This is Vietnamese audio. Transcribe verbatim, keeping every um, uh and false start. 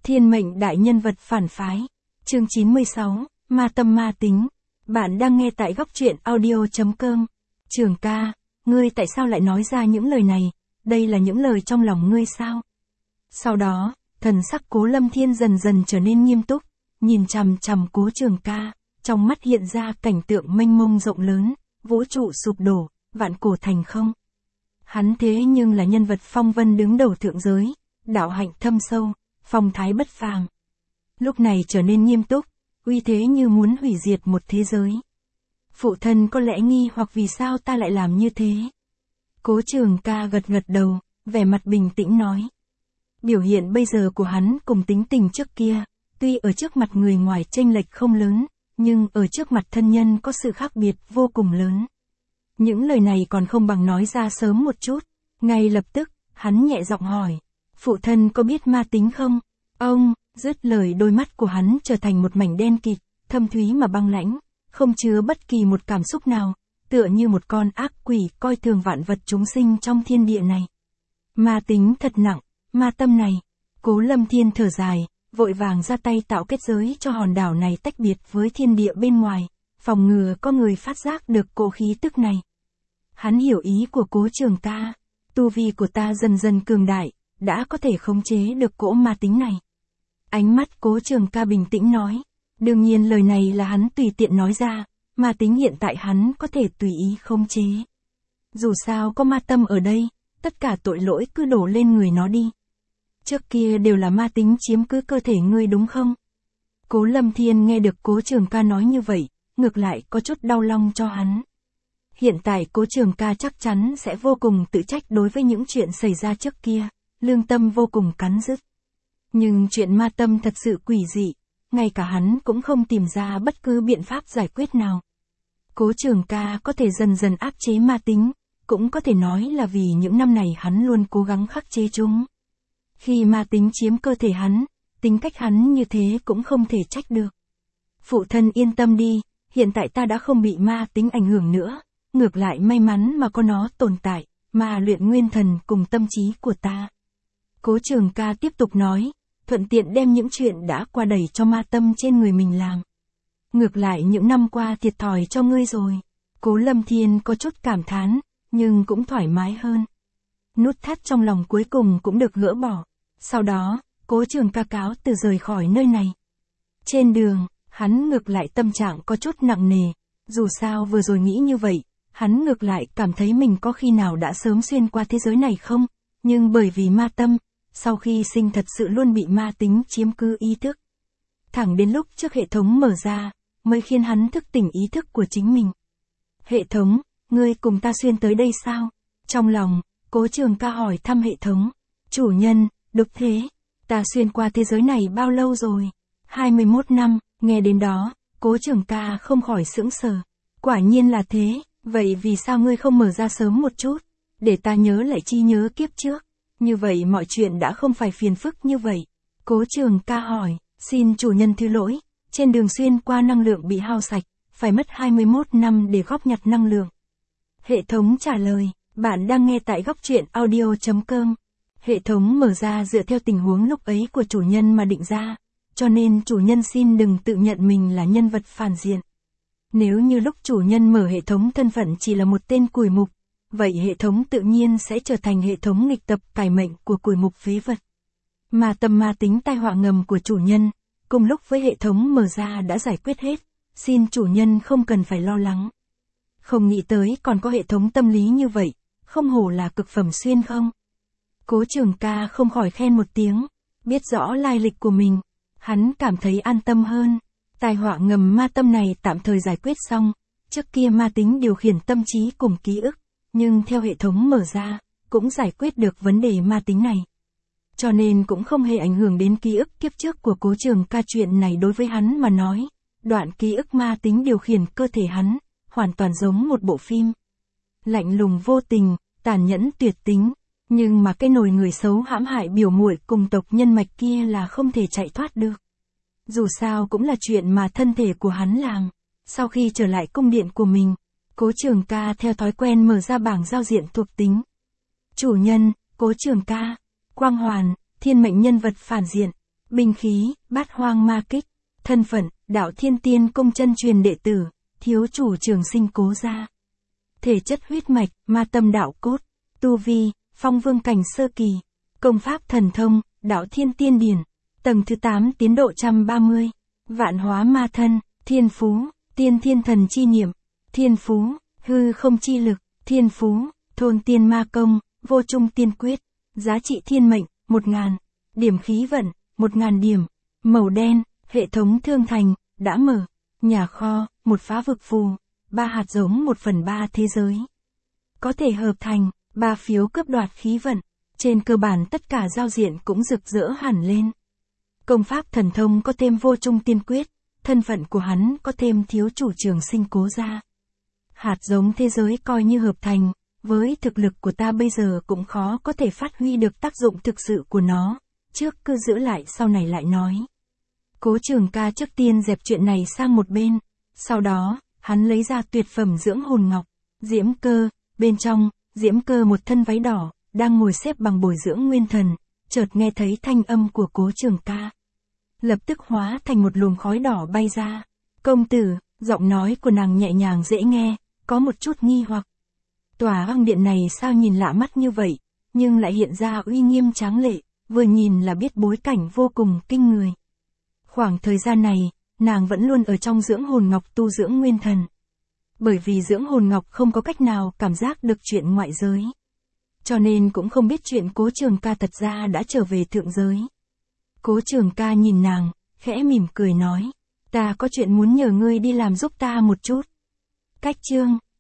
Thiên mệnh đại nhân vật phản phái. Chương chín mươi sáu, Ma tâm ma tính. Bạn đang nghe tại góc truyện audio chấm com. Trường ca, ngươi tại sao lại nói ra những lời này? Đây là những lời trong lòng ngươi sao? Sau đó, thần sắc Cố Lâm Thiên dần dần trở nên nghiêm túc, nhìn chằm chằm Cố Trường ca, trong mắt hiện ra cảnh tượng mênh mông rộng lớn, vũ trụ sụp đổ, vạn cổ thành không. Hắn thế nhưng là nhân vật phong vân đứng đầu thượng giới, đạo hạnh thâm sâu, phong thái bất phàm. Lúc này trở nên nghiêm túc, uy thế như muốn hủy diệt một thế giới. Phụ thân có lẽ nghi hoặc vì sao ta lại làm như thế. Cố Trường ca gật gật đầu, vẻ mặt bình tĩnh nói. Biểu hiện bây giờ của hắn cùng tính tình trước kia, tuy ở trước mặt người ngoài chênh lệch không lớn, nhưng ở trước mặt thân nhân có sự khác biệt vô cùng lớn. Những lời này còn không bằng nói ra sớm một chút. Ngay lập tức, hắn nhẹ giọng hỏi. Phụ thân có biết ma tính không? Ông, dứt lời đôi mắt của hắn trở thành một mảnh đen kịt, thâm thúy mà băng lãnh, không chứa bất kỳ một cảm xúc nào, tựa như một con ác quỷ coi thường vạn vật chúng sinh trong thiên địa này. Ma tính thật nặng, ma tâm này. Cố Lâm Thiên thở dài, vội vàng ra tay tạo kết giới cho hòn đảo này tách biệt với thiên địa bên ngoài, phòng ngừa có người phát giác được cỗ khí tức này. Hắn hiểu ý của Cố Trường ca, tu vi của ta dần dần cường đại, đã có thể khống chế được cỗ ma tính này. Ánh mắt Cố Trường ca bình tĩnh nói, đương nhiên lời này là hắn tùy tiện nói ra, ma tính hiện tại hắn có thể tùy ý khống chế. Dù sao có ma tâm ở đây, tất cả tội lỗi cứ đổ lên người nó đi. Trước kia đều là ma tính chiếm cứ cơ thể ngươi đúng không? Cố Lâm Thiên nghe được Cố Trường ca nói như vậy, ngược lại có chút đau lòng cho hắn. Hiện tại Cố Trường ca chắc chắn sẽ vô cùng tự trách đối với những chuyện xảy ra trước kia, lương tâm vô cùng cắn rứt. Nhưng chuyện ma tâm thật sự quỷ dị, ngay cả hắn cũng không tìm ra bất cứ biện pháp giải quyết nào. Cố Trường ca có thể dần dần áp chế ma tính, cũng có thể nói là vì những năm này hắn luôn cố gắng khắc chế chúng. Khi ma tính chiếm cơ thể hắn, tính cách hắn như thế cũng không thể trách được. Phụ thân yên tâm đi, hiện tại ta đã không bị ma tính ảnh hưởng nữa, ngược lại may mắn mà có nó tồn tại, ma luyện nguyên thần cùng tâm trí của ta. Cố Trường ca tiếp tục nói, thuận tiện đem những chuyện đã qua đẩy cho ma tâm trên người mình làm. Ngược lại những năm qua thiệt thòi cho ngươi rồi. Cố Lâm Thiên có chút cảm thán, nhưng cũng thoải mái hơn. Nút thắt trong lòng cuối cùng cũng được gỡ bỏ. Sau đó, Cố Trường ca cáo từ rời khỏi nơi này. Trên đường, hắn ngược lại tâm trạng có chút nặng nề. Dù sao vừa rồi nghĩ như vậy, hắn ngược lại cảm thấy mình có khi nào đã sớm xuyên qua thế giới này không? Nhưng bởi vì ma tâm, sau khi sinh thật sự luôn bị ma tính chiếm cứ ý thức. Thẳng đến lúc trước hệ thống mở ra, mới khiến hắn thức tỉnh ý thức của chính mình. Hệ thống, ngươi cùng ta xuyên tới đây sao? Trong lòng, Cố Trường ca hỏi thăm hệ thống. Chủ nhân, đúng thế. Ta xuyên qua thế giới này bao lâu rồi? hai mươi mốt năm, nghe đến đó, Cố Trường ca không khỏi sững sờ. Quả nhiên là thế, vậy vì sao ngươi không mở ra sớm một chút? Để ta nhớ lại chi nhớ kiếp trước. Như vậy mọi chuyện đã không phải phiền phức như vậy. Cố Trường ca hỏi, xin chủ nhân thứ lỗi, trên đường xuyên qua năng lượng bị hao sạch, phải mất hai mươi mốt năm để góp nhặt năng lượng. Hệ thống trả lời, bạn đang nghe tại góc truyện audio chấm com. Hệ thống mở ra dựa theo tình huống lúc ấy của chủ nhân mà định ra, cho nên chủ nhân xin đừng tự nhận mình là nhân vật phản diện. Nếu như lúc chủ nhân mở hệ thống thân phận chỉ là một tên cùi mục, vậy hệ thống tự nhiên sẽ trở thành hệ thống nghịch tập cải mệnh của cùi mục phế vật. Ma tâm ma tính tai họa ngầm của chủ nhân, cùng lúc với hệ thống mở ra đã giải quyết hết, xin chủ nhân không cần phải lo lắng. Không nghĩ tới còn có hệ thống tâm lý như vậy, không hổ là cực phẩm xuyên không? Cố Trường ca không khỏi khen một tiếng, biết rõ lai lịch của mình, hắn cảm thấy an tâm hơn. Tai họa ngầm ma tâm này tạm thời giải quyết xong, trước kia ma tính điều khiển tâm trí cùng ký ức, nhưng theo hệ thống mở ra, cũng giải quyết được vấn đề ma tính này. Cho nên cũng không hề ảnh hưởng đến ký ức kiếp trước của Cố Trường ca. Chuyện này đối với hắn mà nói, đoạn ký ức ma tính điều khiển cơ thể hắn, hoàn toàn giống một bộ phim. Lạnh lùng vô tình, tàn nhẫn tuyệt tính, nhưng mà cái nồi người xấu hãm hại biểu muội cùng tộc nhân mạch kia là không thể chạy thoát được. Dù sao cũng là chuyện mà thân thể của hắn làm. Sau khi trở lại cung điện của mình, Cố Trường ca theo thói quen mở ra bảng giao diện thuộc tính. Chủ nhân, Cố Trường ca, Quang Hoàn, thiên mệnh nhân vật phản diện. Binh khí, bát hoang ma kích. Thân phận, đạo thiên tiên công chân truyền đệ tử, thiếu chủ trường sinh cố gia. Thể chất huyết mạch, ma tâm đạo cốt. Tu vi, phong vương cảnh sơ kỳ. Công pháp thần thông, đạo thiên tiên điển. Tầng thứ tám tiến độ một trăm ba mươi. Vạn hóa ma thân, thiên phú, tiên thiên thần chi niệm. Thiên phú, hư không chi lực. Thiên phú, thôn tiên ma công, vô trung tiên quyết. Giá trị thiên mệnh, một ngàn. Điểm khí vận, một ngàn điểm. Màu đen, hệ thống thương thành, đã mở. Nhà kho, một phá vực phù. Ba hạt giống một phần ba thế giới. Có thể hợp thành, ba phiếu cướp đoạt khí vận. Trên cơ bản tất cả giao diện cũng rực rỡ hẳn lên. Công pháp thần thông có thêm vô trung tiên quyết. Thân phận của hắn có thêm thiếu chủ trường sinh cố gia. Hạt giống thế giới coi như hợp thành. Với thực lực của ta bây giờ cũng khó có thể phát huy được tác dụng thực sự của nó. Trước cứ giữ lại sau này lại nói. Cố Trường Ca trước tiên dẹp chuyện này sang một bên. Sau đó, hắn lấy ra tuyệt phẩm dưỡng hồn ngọc. Diễm Cơ, bên trong, Diễm Cơ một thân váy đỏ, đang ngồi xếp bằng bồi dưỡng nguyên thần. Chợt nghe thấy thanh âm của Cố Trường Ca. Lập tức hóa thành một luồng khói đỏ bay ra. Công tử, giọng nói của nàng nhẹ nhàng dễ nghe, có một chút nghi hoặc. Tòa hoang điện này sao nhìn lạ mắt như vậy, nhưng lại hiện ra uy nghiêm tráng lệ, vừa nhìn là biết bối cảnh vô cùng kinh người. Khoảng thời gian này, nàng vẫn luôn ở trong dưỡng hồn ngọc tu dưỡng nguyên thần. Bởi vì dưỡng hồn ngọc không có cách nào cảm giác được chuyện ngoại giới. Cho nên cũng không biết chuyện Cố Trường Ca thật ra đã trở về thượng giới. Cố Trường Ca nhìn nàng, khẽ mỉm cười nói, ta có chuyện muốn nhờ ngươi đi làm giúp ta một chút. Cách chương